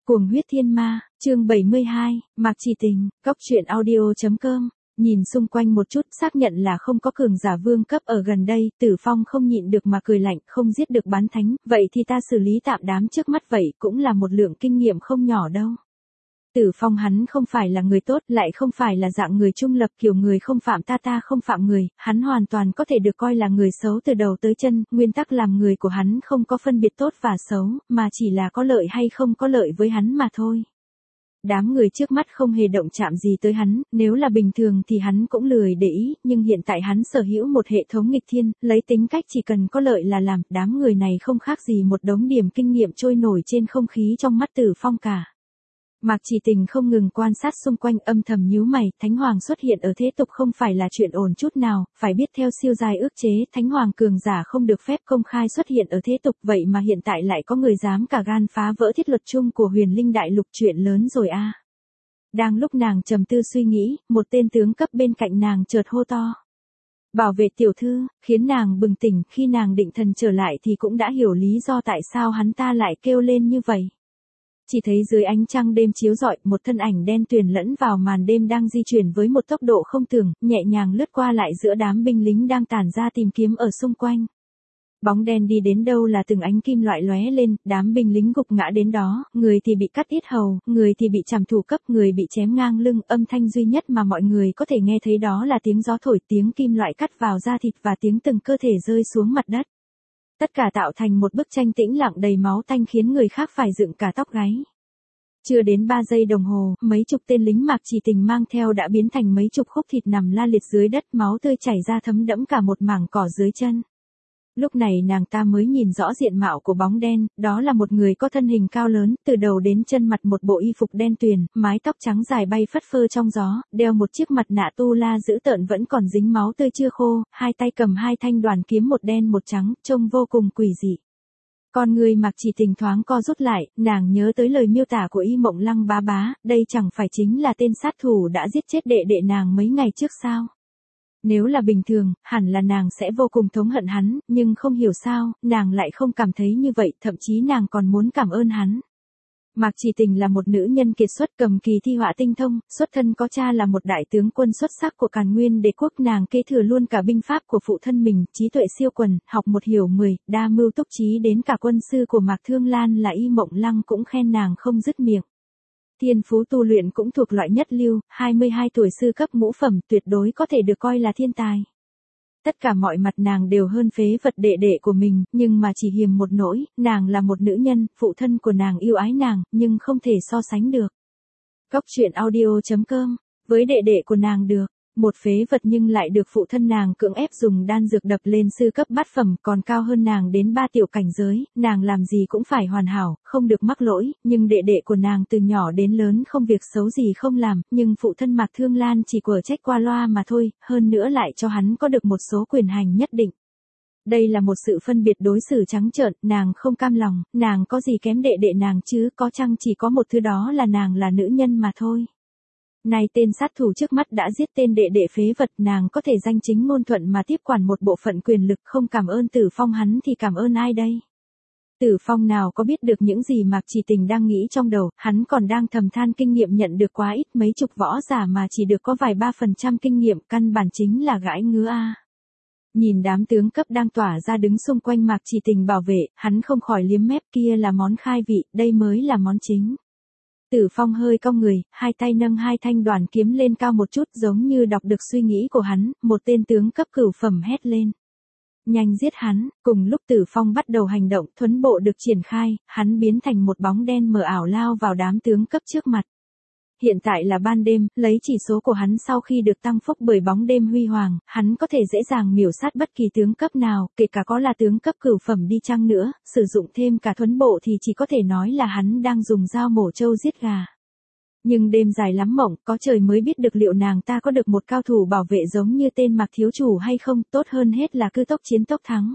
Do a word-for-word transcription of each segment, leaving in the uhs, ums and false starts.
Cuồng huyết thiên ma, chương bảy mươi hai, Mạc Chỉ Tình, Cóc truyện audio chấm com. Nhìn xung quanh một chút, xác nhận là không có cường giả vương cấp ở gần đây, Tử Phong không nhịn được mà cười lạnh, không giết được bán thánh, vậy thì ta xử lý tạm đám trước mắt vậy cũng là một lượng kinh nghiệm không nhỏ đâu. Tử Phong hắn không phải là người tốt, lại không phải là dạng người trung lập kiểu người không phạm ta ta không phạm người, hắn hoàn toàn có thể được coi là người xấu từ đầu tới chân, nguyên tắc làm người của hắn không có phân biệt tốt và xấu, mà chỉ là có lợi hay không có lợi với hắn mà thôi. Đám người trước mắt không hề động chạm gì tới hắn, nếu là bình thường thì hắn cũng lười để ý, nhưng hiện tại hắn sở hữu một hệ thống nghịch thiên, lấy tính cách chỉ cần có lợi là làm, đám người này không khác gì một đống điểm kinh nghiệm trôi nổi trên không khí trong mắt Tử Phong cả. Mạc Chỉ Tình không ngừng quan sát xung quanh, âm thầm nhíu mày, Thánh Hoàng xuất hiện ở thế tục không phải là chuyện ổn chút nào, phải biết theo siêu giai ước chế, Thánh Hoàng cường giả không được phép công khai xuất hiện ở thế tục, vậy mà hiện tại lại có người dám cả gan phá vỡ thiết luật chung của Huyền Linh Đại Lục, chuyện lớn rồi a. Đang lúc nàng trầm tư suy nghĩ, một tên tướng cấp bên cạnh nàng chợt hô to. Bảo vệ tiểu thư, khiến nàng bừng tỉnh, khi nàng định thần trở lại thì cũng đã hiểu lý do tại sao hắn ta lại kêu lên như vậy. Chỉ thấy dưới ánh trăng đêm chiếu rọi, một thân ảnh đen tuyền lẫn vào màn đêm đang di chuyển với một tốc độ không tưởng, nhẹ nhàng lướt qua lại giữa đám binh lính đang tản ra tìm kiếm ở xung quanh. Bóng đen đi đến đâu là từng ánh kim loại lóe lên, đám binh lính gục ngã đến đó, người thì bị cắt yết hầu, người thì bị trảm thủ cấp, người bị chém ngang lưng, âm thanh duy nhất mà mọi người có thể nghe thấy đó là tiếng gió thổi, tiếng kim loại cắt vào da thịt và tiếng từng cơ thể rơi xuống mặt đất. Tất cả tạo thành một bức tranh tĩnh lặng đầy máu tanh khiến người khác phải dựng cả tóc gáy. Chưa đến ba giây đồng hồ, mấy chục tên lính Mạc Chỉ Tình mang theo đã biến thành mấy chục khúc thịt nằm la liệt dưới đất, máu tươi chảy ra thấm đẫm cả một mảng cỏ dưới chân. Lúc này nàng ta mới nhìn rõ diện mạo của bóng đen, đó là một người có thân hình cao lớn, từ đầu đến chân mặt một bộ y phục đen tuyền, mái tóc trắng dài bay phất phơ trong gió, đeo một chiếc mặt nạ tu la dữ tợn vẫn còn dính máu tươi chưa khô, hai tay cầm hai thanh đoàn kiếm một đen một trắng, trông vô cùng quỷ dị. Con người Mạc Chỉ Tình thoáng co rút lại, nàng nhớ tới lời miêu tả của Y Mộng Lăng bá bá, đây chẳng phải chính là tên sát thủ đã giết chết đệ đệ nàng mấy ngày trước sao? Nếu là bình thường, hẳn là nàng sẽ vô cùng thống hận hắn, nhưng không hiểu sao, nàng lại không cảm thấy như vậy, thậm chí nàng còn muốn cảm ơn hắn. Mạc Chỉ Tình là một nữ nhân kiệt xuất cầm kỳ thi họa tinh thông, xuất thân có cha là một đại tướng quân xuất sắc của Càn Nguyên Đế quốc, nàng kế thừa luôn cả binh pháp của phụ thân mình, trí tuệ siêu quần, học một hiểu mười, đa mưu túc trí, đến cả quân sư của Mạc Thương Lan là Y Mộng Lăng cũng khen nàng không dứt miệng. Thiên phú tu luyện cũng thuộc loại nhất lưu, hai mươi hai tuổi sư cấp ngũ phẩm, tuyệt đối có thể được coi là thiên tài. Tất cả mọi mặt nàng đều hơn phế vật đệ đệ của mình, nhưng mà chỉ hiềm một nỗi, nàng là một nữ nhân, phụ thân của nàng yêu ái nàng, nhưng không thể so sánh được. Cóc truyện audio chấm com, với đệ đệ của nàng được, một phế vật nhưng lại được phụ thân nàng cưỡng ép dùng đan dược đập lên sư cấp bát phẩm, còn cao hơn nàng đến ba tiểu cảnh giới, nàng làm gì cũng phải hoàn hảo, không được mắc lỗi, nhưng đệ đệ của nàng từ nhỏ đến lớn không việc xấu gì không làm, nhưng phụ thân Mạc Thương Lan chỉ quở trách qua loa mà thôi, hơn nữa lại cho hắn có được một số quyền hành nhất định. Đây là một sự phân biệt đối xử trắng trợn, nàng không cam lòng, nàng có gì kém đệ đệ nàng chứ, có chăng chỉ có một thứ đó là nàng là nữ nhân mà thôi. Nay tên sát thủ trước mắt đã giết tên đệ đệ phế vật, nàng có thể danh chính ngôn thuận mà tiếp quản một bộ phận quyền lực, không cảm ơn Tử Phong hắn thì cảm ơn ai đây? Tử Phong nào có biết được những gì Mạc Chỉ Tình đang nghĩ trong đầu, hắn còn đang thầm than kinh nghiệm nhận được quá ít, mấy chục võ giả mà chỉ được có vài ba phần trăm kinh nghiệm, căn bản chính là gãi ngứa a. Nhìn đám tướng cấp đang tỏa ra đứng xung quanh Mạc Chỉ Tình bảo vệ, hắn không khỏi liếm mép, kia là món khai vị, đây mới là món chính. Tử Phong hơi cong người, hai tay nâng hai thanh đoàn kiếm lên cao một chút, giống như đọc được suy nghĩ của hắn, một tên tướng cấp cửu phẩm hét lên. Nhanh giết hắn, cùng lúc Tử Phong bắt đầu hành động, thuấn bộ được triển khai, hắn biến thành một bóng đen mờ ảo lao vào đám tướng cấp trước mặt. Hiện tại là ban đêm, lấy chỉ số của hắn sau khi được tăng phúc bởi bóng đêm huy hoàng, hắn có thể dễ dàng miểu sát bất kỳ tướng cấp nào, kể cả có là tướng cấp cửu phẩm đi chăng nữa, sử dụng thêm cả thuấn bộ thì chỉ có thể nói là hắn đang dùng dao mổ trâu giết gà. Nhưng đêm dài lắm mộng, có trời mới biết được liệu nàng ta có được một cao thủ bảo vệ giống như tên Mạc thiếu chủ hay không, tốt hơn hết là cứ tốc chiến tốc thắng.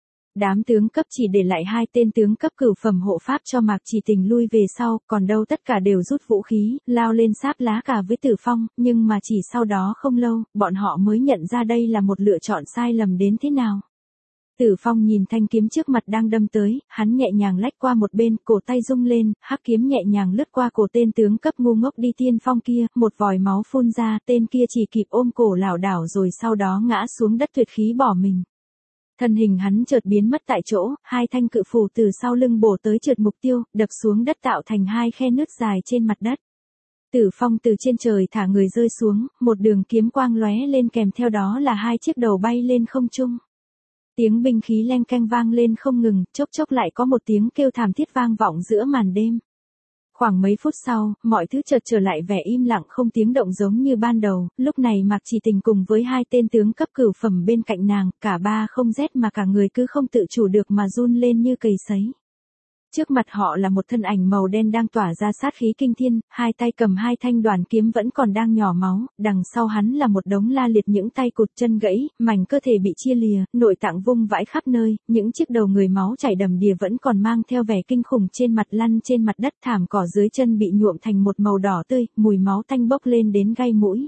Đám tướng cấp chỉ để lại hai tên tướng cấp cửu phẩm hộ pháp cho Mạc Chỉ Tình lui về sau, còn đâu tất cả đều rút vũ khí, lao lên sáp lá cả với Tử Phong, nhưng mà chỉ sau đó không lâu, bọn họ mới nhận ra đây là một lựa chọn sai lầm đến thế nào. Tử Phong nhìn thanh kiếm trước mặt đang đâm tới, hắn nhẹ nhàng lách qua một bên, cổ tay rung lên, hắc kiếm nhẹ nhàng lướt qua cổ tên tướng cấp ngu ngốc đi tiên phong kia, một vòi máu phun ra, tên kia chỉ kịp ôm cổ lảo đảo rồi sau đó ngã xuống đất tuyệt khí bỏ mình. Thân hình hắn chợt biến mất tại chỗ, hai thanh cự phủ từ sau lưng bổ tới trượt mục tiêu, đập xuống đất tạo thành hai khe nứt dài trên mặt đất. Tử Phong từ trên trời thả người rơi xuống, một đường kiếm quang lóe lên kèm theo đó là hai chiếc đầu bay lên không trung. Tiếng binh khí leng keng vang lên không ngừng, chốc chốc lại có một tiếng kêu thảm thiết vang vọng giữa màn đêm. Khoảng mấy phút sau, mọi thứ chợt trở lại vẻ im lặng không tiếng động giống như ban đầu, lúc này Mạc Chỉ Tình cùng với hai tên tướng cấp cửu phẩm bên cạnh nàng, cả ba không rét mà cả người cứ không tự chủ được mà run lên như cầy sấy. Trước mặt họ là một thân ảnh màu đen đang tỏa ra sát khí kinh thiên, hai tay cầm hai thanh đoàn kiếm vẫn còn đang nhỏ máu, đằng sau hắn là một đống la liệt những tay cụt chân gãy, mảnh cơ thể bị chia lìa, nội tạng vung vãi khắp nơi, những chiếc đầu người máu chảy đầm đìa vẫn còn mang theo vẻ kinh khủng trên mặt lăn trên mặt đất, thảm cỏ dưới chân bị nhuộm thành một màu đỏ tươi, mùi máu tanh bốc lên đến gai mũi.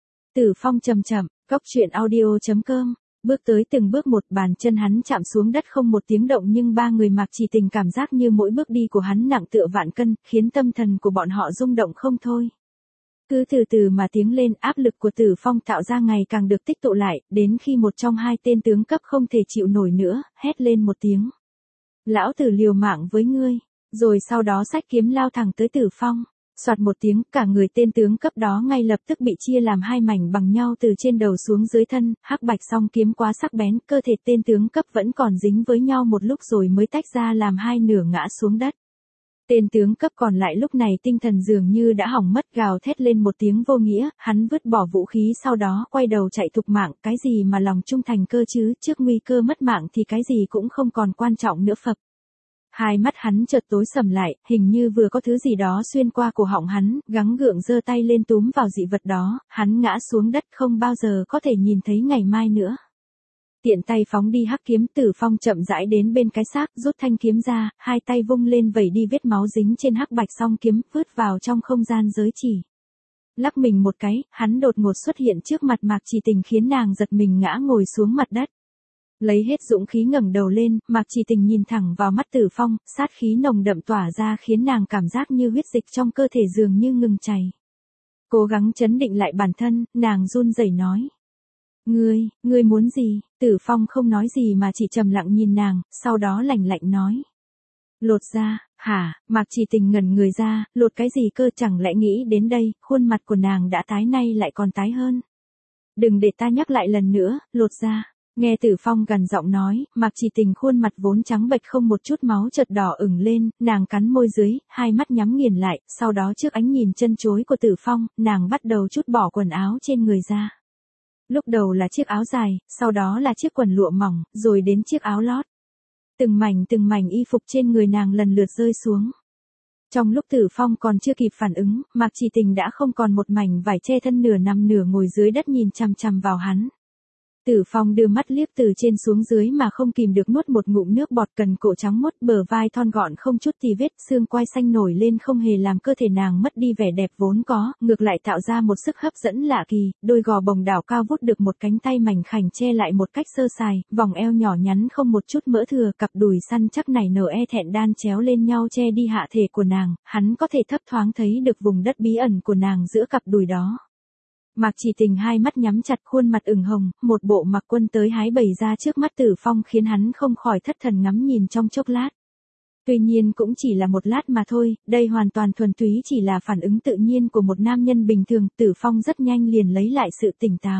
Tử Phong chậm chậm, cốc truyện audio chấm com. Bước tới từng bước một, bàn chân hắn chạm xuống đất không một tiếng động, nhưng ba người Mạc Chỉ Tình cảm giác như mỗi bước đi của hắn nặng tựa vạn cân, khiến tâm thần của bọn họ rung động không thôi. Cứ từ từ mà tiếng lên, áp lực của Tử Phong tạo ra ngày càng được tích tụ lại, đến khi một trong hai tên tướng cấp không thể chịu nổi nữa, hét lên một tiếng. Lão tử liều mạng với ngươi, rồi sau đó xách kiếm lao thẳng tới Tử Phong. Soạt một tiếng, cả người tên tướng cấp đó ngay lập tức bị chia làm hai mảnh bằng nhau từ trên đầu xuống dưới thân, hắc bạch song kiếm quá sắc bén, cơ thể tên tướng cấp vẫn còn dính với nhau một lúc rồi mới tách ra làm hai nửa ngã xuống đất. Tên tướng cấp còn lại lúc này tinh thần dường như đã hỏng mất, gào thét lên một tiếng vô nghĩa, hắn vứt bỏ vũ khí sau đó quay đầu chạy thục mạng, cái gì mà lòng trung thành cơ chứ, trước nguy cơ mất mạng thì cái gì cũng không còn quan trọng nữa phập. Hai mắt hắn chợt tối sầm lại, hình như vừa có thứ gì đó xuyên qua cổ họng hắn, gắng gượng giơ tay lên túm vào dị vật đó, hắn ngã xuống đất không bao giờ có thể nhìn thấy ngày mai nữa. Tiện tay phóng đi hắc kiếm, Tử Phong chậm rãi đến bên cái xác, rút thanh kiếm ra, hai tay vung lên vẩy đi vết máu dính trên hắc bạch song kiếm, vứt vào trong không gian giới chỉ. Lắc mình một cái, hắn đột ngột xuất hiện trước mặt Mạc Chỉ Tình khiến nàng giật mình ngã ngồi xuống mặt đất. Lấy hết dũng khí ngẩng đầu lên, Mạc Chỉ Tình nhìn thẳng vào mắt Tử Phong, sát khí nồng đậm tỏa ra khiến nàng cảm giác như huyết dịch trong cơ thể dường như ngừng chảy. Cố gắng trấn định lại bản thân, nàng run rẩy nói. Ngươi, ngươi muốn gì? Tử Phong không nói gì mà chỉ trầm lặng nhìn nàng, sau đó lạnh lạnh nói. Lột da, hả? Mạc Chỉ Tình ngẩn người ra, lột cái gì cơ, chẳng lẽ nghĩ đến đây, khuôn mặt của nàng đã tái nay lại còn tái hơn. Đừng để ta nhắc lại lần nữa, lột da. Nghe Tử Phong gằn giọng nói, Mạc Chỉ Tình khuôn mặt vốn trắng bệch không một chút máu chợt đỏ ửng lên, nàng cắn môi dưới, hai mắt nhắm nghiền lại, sau đó trước ánh nhìn chân chối của Tử Phong, nàng bắt đầu trút bỏ quần áo trên người ra. Lúc đầu là chiếc áo dài, sau đó là chiếc quần lụa mỏng, rồi đến chiếc áo lót. Từng mảnh từng mảnh y phục trên người nàng lần lượt rơi xuống. Trong lúc Tử Phong còn chưa kịp phản ứng, Mạc Chỉ Tình đã không còn một mảnh vải che thân, nửa nằm nửa ngồi dưới đất nhìn chằm chằm vào hắn. Tử Phong đưa mắt liếc từ trên xuống dưới mà không kìm được nuốt một ngụm nước bọt, cần cổ trắng muốt, bờ vai thon gọn không chút tì vết, xương quai xanh nổi lên không hề làm cơ thể nàng mất đi vẻ đẹp vốn có, ngược lại tạo ra một sức hấp dẫn lạ kỳ, đôi gò bồng đảo cao vút được một cánh tay mảnh khảnh che lại một cách sơ sài, vòng eo nhỏ nhắn không một chút mỡ thừa, cặp đùi săn chắc nảy nở e thẹn đan chéo lên nhau che đi hạ thể của nàng, hắn có thể thấp thoáng thấy được vùng đất bí ẩn của nàng giữa cặp đùi đó. Mạc Chỉ Tình hai mắt nhắm chặt, khuôn mặt ửng hồng, một bộ mặc quân tới hái bày ra trước mắt Tử Phong khiến hắn không khỏi thất thần ngắm nhìn trong chốc lát. Tuy nhiên cũng chỉ là một lát mà thôi, đây hoàn toàn thuần túy chỉ là phản ứng tự nhiên của một nam nhân bình thường, Tử Phong rất nhanh liền lấy lại sự tỉnh táo.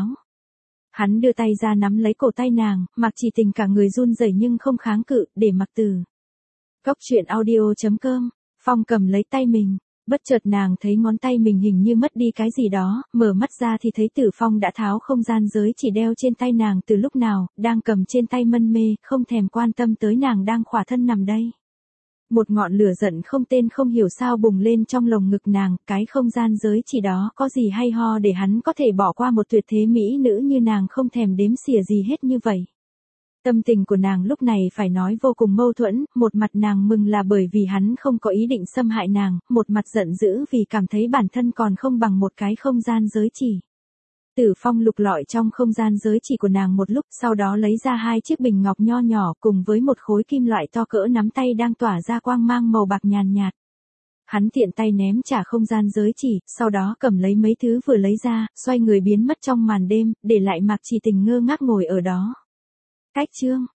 Hắn đưa tay ra nắm lấy cổ tay nàng, Mạc Chỉ Tình cả người run rẩy nhưng không kháng cự, để mặc từ. Cốc truyện audio chấm com, Phong cầm lấy tay mình. Bất chợt nàng thấy ngón tay mình hình như mất đi cái gì đó, mở mắt ra thì thấy Tử Phong đã tháo không gian giới chỉ đeo trên tay nàng từ lúc nào, đang cầm trên tay mân mê, không thèm quan tâm tới nàng đang khỏa thân nằm đây. Một ngọn lửa giận không tên không hiểu sao bùng lên trong lồng ngực nàng, cái không gian giới chỉ đó có gì hay ho để hắn có thể bỏ qua một tuyệt thế mỹ nữ như nàng không thèm đếm xỉa gì hết như vậy. Tâm tình của nàng lúc này phải nói vô cùng mâu thuẫn, một mặt nàng mừng là bởi vì hắn không có ý định xâm hại nàng, một mặt giận dữ vì cảm thấy bản thân còn không bằng một cái không gian giới chỉ. Tử Phong lục lọi trong không gian giới chỉ của nàng một lúc, sau đó lấy ra hai chiếc bình ngọc nho nhỏ cùng với một khối kim loại to cỡ nắm tay đang tỏa ra quang mang màu bạc nhàn nhạt. Hắn tiện tay ném trả không gian giới chỉ, sau đó cầm lấy mấy thứ vừa lấy ra, xoay người biến mất trong màn đêm, để lại Mạc Chỉ Tình ngơ ngác ngồi ở đó. Cách chương